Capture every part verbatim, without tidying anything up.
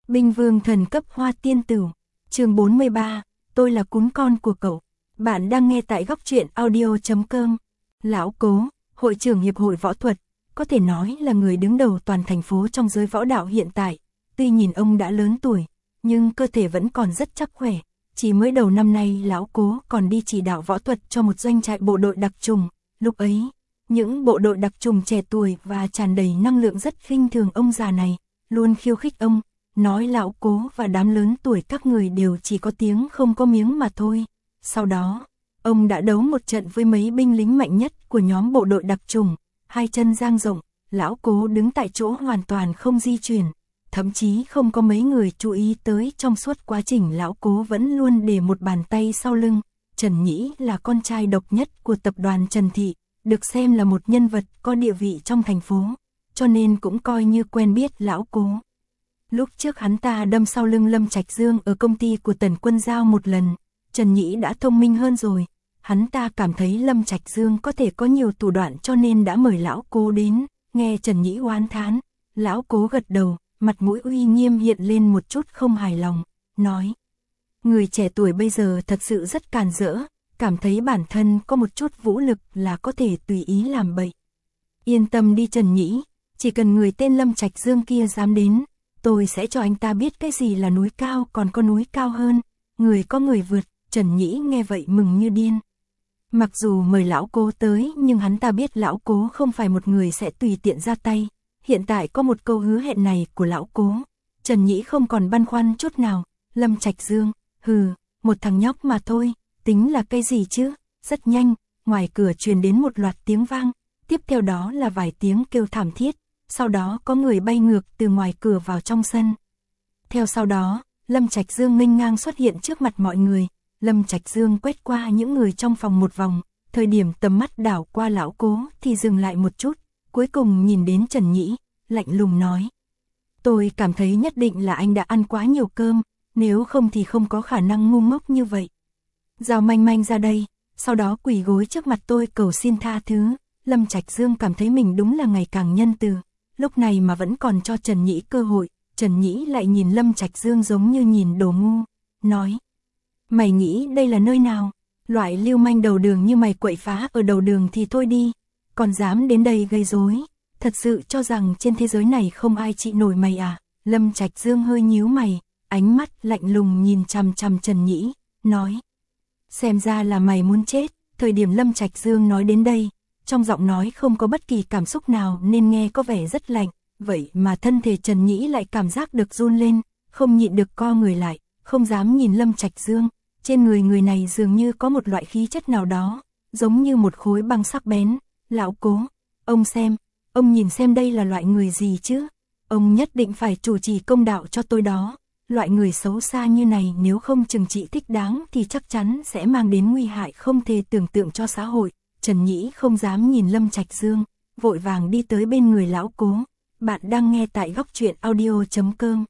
Binh vương thần cấp hoa tiên tử. Chương bốn mươi ba, tôi là cún con của cậu. Bạn đang nghe tại góc truyện audio chấm com. Lão Cố, hội trưởng hiệp hội võ thuật, có thể nói là người đứng đầu toàn thành phố trong giới võ đạo hiện tại. Tuy nhìn ông đã lớn tuổi, nhưng cơ thể vẫn còn rất chắc khỏe. Chỉ mới đầu năm nay Lão Cố còn đi chỉ đạo võ thuật cho một doanh trại bộ đội đặc trùng. Lúc ấy, những bộ đội đặc trùng trẻ tuổi và tràn đầy năng lượng rất khinh thường ông già này, luôn khiêu khích ông, nói Lão Cố và đám lớn tuổi các người đều chỉ có tiếng không có miếng mà thôi. Sau đó, ông đã đấu một trận với mấy binh lính mạnh nhất của nhóm bộ đội đặc trùng, hai chân dang rộng, Lão Cố đứng tại chỗ hoàn toàn không di chuyển, thậm chí không có mấy người chú ý tới. Trong suốt quá trình Lão Cố vẫn luôn để một bàn tay sau lưng. Trần Nhĩ là con trai độc nhất của tập đoàn Trần Thị, được xem là một nhân vật có địa vị trong thành phố, cho nên cũng coi như quen biết Lão Cố. Lúc trước hắn ta đâm sau lưng Lâm Trạch Dương ở công ty của Tần Quân Giao một lần, Trần Nhĩ đã thông minh hơn rồi. Hắn ta cảm thấy Lâm Trạch Dương có thể có nhiều thủ đoạn cho nên đã mời Lão Cố đến. Nghe Trần Nhĩ oán thán, Lão Cố gật đầu, mặt mũi uy nghiêm hiện lên một chút không hài lòng, nói: người trẻ tuổi bây giờ thật sự rất càn rỡ, cảm thấy bản thân có một chút vũ lực là có thể tùy ý làm bậy. Yên tâm đi Trần Nhĩ, chỉ cần người tên Lâm Trạch Dương kia dám đến, tôi sẽ cho anh ta biết cái gì là núi cao còn có núi cao hơn, người có người vượt. Trần Nhĩ nghe vậy mừng như điên. Mặc dù mời Lão Cố tới nhưng hắn ta biết Lão Cố không phải một người sẽ tùy tiện ra tay. Hiện tại có một câu hứa hẹn này của Lão Cố, Trần Nhĩ không còn băn khoăn chút nào. Lâm Trạch Dương, hừ, một thằng nhóc mà thôi, tính là cái gì chứ. Rất nhanh, ngoài cửa truyền đến một loạt tiếng vang, tiếp theo đó là vài tiếng kêu thảm thiết, sau đó có người bay ngược từ ngoài cửa vào trong sân. Theo sau đó, Lâm Trạch Dương nghênh ngang xuất hiện trước mặt mọi người. Lâm Trạch Dương quét qua những người trong phòng một vòng, thời điểm tầm mắt đảo qua Lão Cố thì dừng lại một chút, cuối cùng nhìn đến Trần Nhĩ, lạnh lùng nói: tôi cảm thấy nhất định là anh đã ăn quá nhiều cơm, nếu không thì không có khả năng ngu ngốc như vậy. Giao Manh Manh ra đây, sau đó quỳ gối trước mặt tôi cầu xin tha thứ. Lâm Trạch Dương cảm thấy mình đúng là ngày càng nhân từ, lúc này mà vẫn còn cho Trần Nhĩ cơ hội. Trần Nhĩ lại nhìn Lâm Trạch Dương giống như nhìn đồ ngu, nói: mày nghĩ đây là nơi nào? Loại lưu manh đầu đường như mày quậy phá ở đầu đường thì thôi đi, còn dám đến đây gây rối, thật sự cho rằng trên thế giới này không ai trị nổi mày à? Lâm Trạch Dương hơi nhíu mày, ánh mắt lạnh lùng nhìn chằm chằm Trần Nhĩ, nói: xem ra là mày muốn chết. Thời điểm Lâm Trạch Dương nói đến đây, trong giọng nói không có bất kỳ cảm xúc nào nên nghe có vẻ rất lạnh, vậy mà thân thể Trần Nhĩ lại cảm giác được run lên, không nhịn được co người lại, không dám nhìn Lâm Trạch Dương. Trên người người này dường như có một loại khí chất nào đó, giống như một khối băng sắc bén. Lão Cố, ông xem, ông nhìn xem đây là loại người gì chứ? Ông nhất định phải chủ trì công đạo cho tôi đó. Loại người xấu xa như này nếu không trừng trị thích đáng thì chắc chắn sẽ mang đến nguy hại không thể tưởng tượng cho xã hội. Trần Nhĩ không dám nhìn Lâm Trạch Dương, vội vàng đi tới bên người Lão Cố. Bạn đang nghe tại góc truyện audio chấm com.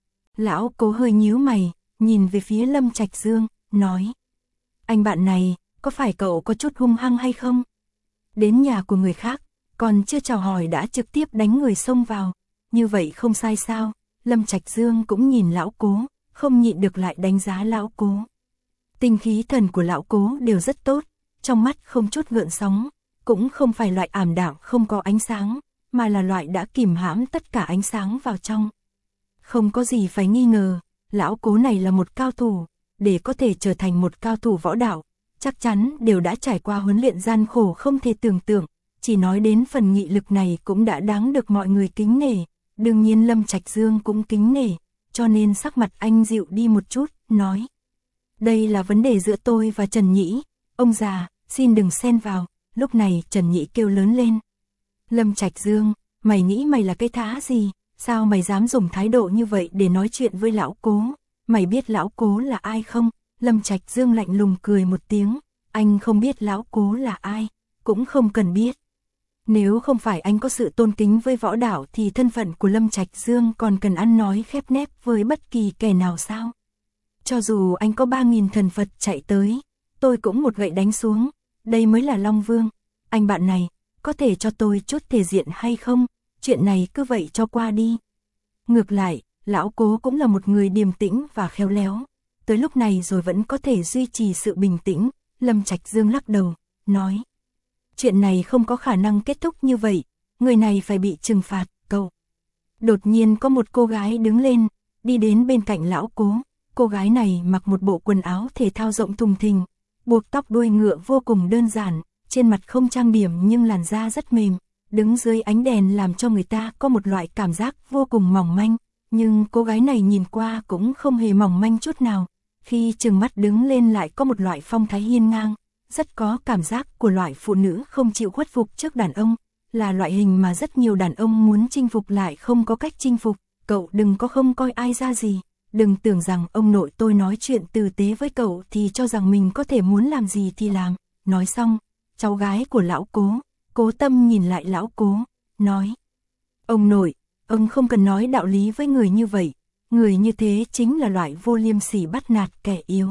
Lão Cố hơi nhíu mày, nhìn về phía Lâm Trạch Dương, nói: anh bạn này, có phải cậu có chút hung hăng hay không? Đến nhà của người khác, còn chưa chào hỏi đã trực tiếp đánh người xông vào, như vậy không sai sao? Lâm Trạch Dương cũng nhìn Lão Cố, không nhịn được lại đánh giá Lão Cố. Tinh khí thần của Lão Cố đều rất tốt, trong mắt không chút gợn sóng, cũng không phải loại ảm đạm không có ánh sáng, mà là loại đã kìm hãm tất cả ánh sáng vào trong. Không có gì phải nghi ngờ, Lão Cố này là một cao thủ, để có thể trở thành một cao thủ võ đạo, chắc chắn đều đã trải qua huấn luyện gian khổ không thể tưởng tượng, chỉ nói đến phần nghị lực này cũng đã đáng được mọi người kính nể. Đương nhiên Lâm Trạch Dương cũng kính nể, cho nên sắc mặt anh dịu đi một chút, nói: đây là vấn đề giữa tôi và Trần Nhĩ, ông già, xin đừng xen vào. Lúc này Trần Nhĩ kêu lớn lên: Lâm Trạch Dương, mày nghĩ mày là cái thá gì? Sao mày dám dùng thái độ như vậy để nói chuyện với Lão Cố? Mày biết Lão Cố là ai không? Lâm Trạch Dương lạnh lùng cười một tiếng: anh không biết Lão Cố là ai, cũng không cần biết. Nếu không phải anh có sự tôn kính với võ đạo thì thân phận của Lâm Trạch Dương còn cần ăn nói khép nép với bất kỳ kẻ nào sao? Cho dù anh có ba nghìn thần Phật chạy tới, tôi cũng một gậy đánh xuống, đây mới là Long Vương. Anh bạn này, có thể cho tôi chút thể diện hay không? Chuyện này cứ vậy cho qua đi. Ngược lại, lão Cố cũng là một người điềm tĩnh và khéo léo. Tới lúc này rồi vẫn có thể duy trì sự bình tĩnh, Lâm Trạch Dương lắc đầu, nói. Chuyện này không có khả năng kết thúc như vậy, người này phải bị trừng phạt, cậu. Đột nhiên có một cô gái đứng lên, đi đến bên cạnh lão Cố. Cô gái này mặc một bộ quần áo thể thao rộng thùng thình, buộc tóc đuôi ngựa vô cùng đơn giản, trên mặt không trang điểm nhưng làn da rất mềm, đứng dưới ánh đèn làm cho người ta có một loại cảm giác vô cùng mỏng manh, nhưng cô gái này nhìn qua cũng không hề mỏng manh chút nào, khi trừng mắt đứng lên lại có một loại phong thái hiên ngang, rất có cảm giác của loại phụ nữ không chịu khuất phục trước đàn ông, là loại hình mà rất nhiều đàn ông muốn chinh phục lại không có cách chinh phục. Cậu đừng có không coi ai ra gì, đừng tưởng rằng ông nội tôi nói chuyện tử tế với cậu thì cho rằng mình có thể muốn làm gì thì làm. Nói xong, cháu gái của lão Cố, Cố Tâm nhìn lại lão Cố, nói. Ông nội, ông không cần nói đạo lý với người như vậy, người như thế chính là loại vô liêm sỉ bắt nạt kẻ yếu.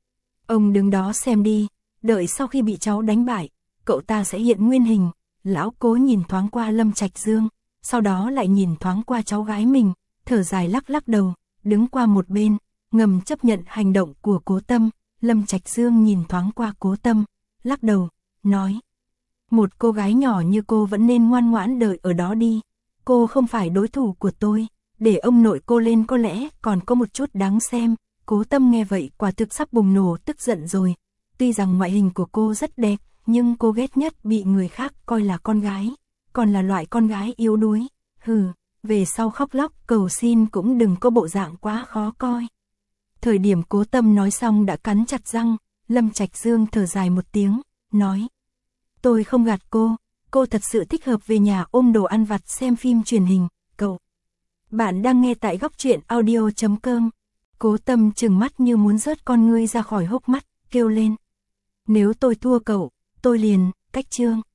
Ông đứng đó xem đi, đợi sau khi bị cháu đánh bại, cậu ta sẽ hiện nguyên hình. Lão Cố nhìn thoáng qua Lâm Trạch Dương, sau đó lại nhìn thoáng qua cháu gái mình, thở dài lắc lắc đầu, đứng qua một bên, ngầm chấp nhận hành động của Cố Tâm. Lâm Trạch Dương nhìn thoáng qua Cố Tâm, lắc đầu, nói. Một cô gái nhỏ như cô vẫn nên ngoan ngoãn đợi ở đó đi, cô không phải đối thủ của tôi, để ông nội cô lên có lẽ còn có một chút đáng xem. Cố Tâm nghe vậy quả thực sắp bùng nổ tức giận rồi, tuy rằng ngoại hình của cô rất đẹp, nhưng cô ghét nhất bị người khác coi là con gái, còn là loại con gái yếu đuối, hừ. Về sau khóc lóc cầu xin cũng đừng có bộ dạng quá khó coi. Thời điểm Cố Tâm nói xong đã cắn chặt răng, Lâm Trạch Dương thở dài một tiếng, nói. Tôi không gạt cô, cô thật sự thích hợp về nhà ôm đồ ăn vặt xem phim truyền hình, cậu. Bạn đang nghe tại góc truyện audio chấm com. Cố Tâm trừng mắt như muốn rớt con ngươi ra khỏi hốc mắt, kêu lên. Nếu tôi thua cậu, tôi liền, cách chương.